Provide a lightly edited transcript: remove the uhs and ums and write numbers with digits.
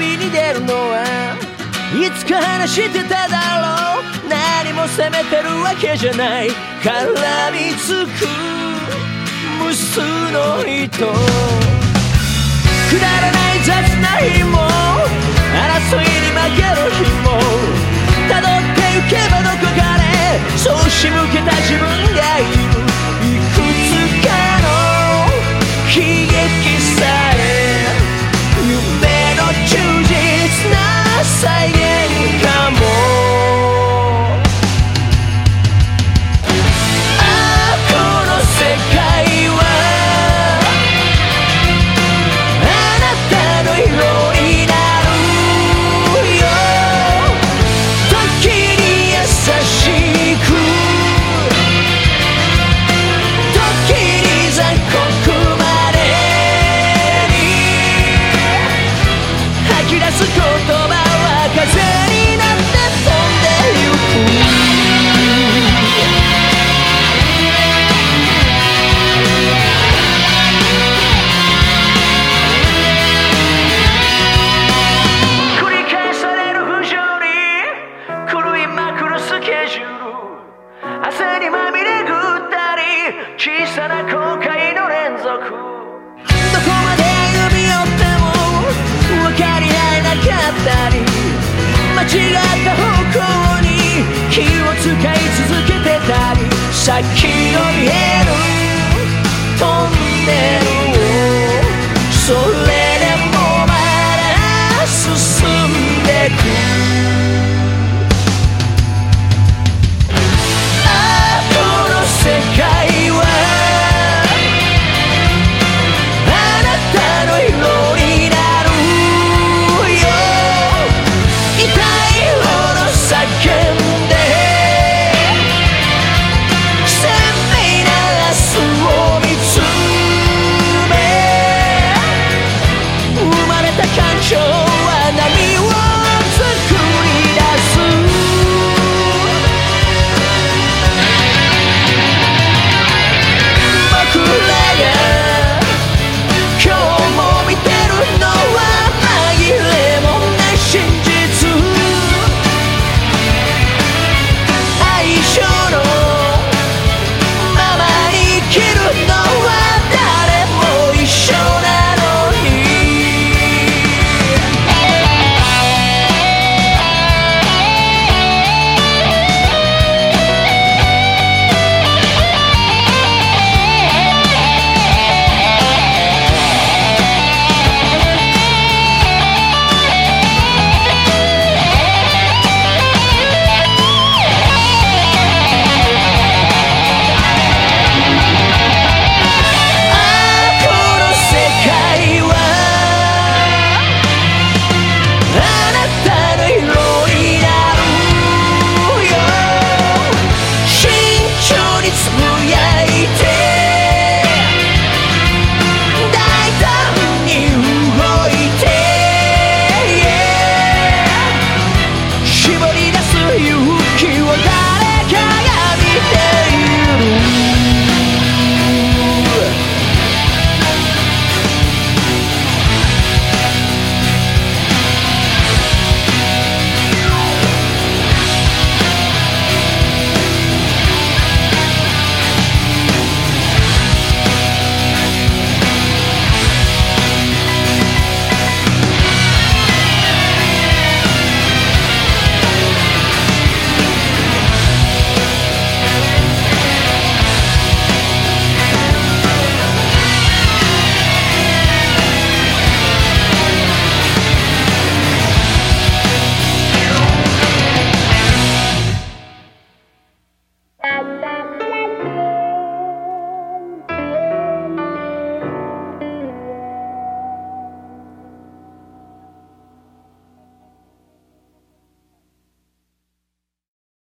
旅に出るのはいつか話してただろう。何も責めてるわけじゃない。絡みつく無数の糸、くだらない雑な日も争いに負ける日も辿ってゆけばどこかでそう仕向けた自分がいる。いくつかの悲劇さえ夢の忠実な再現かも。ああこの世界はあなたの色になるよ。時に優しく時に残酷までに吐き出す言葉は風になって飛んでゆく。繰り返される不条理、狂いまくるスケジュール、汗にまみれぐったり小さな後悔の連続。どこまで歩み寄っても分かり合えなかったり、間違った方向に気を使い続けてたり、先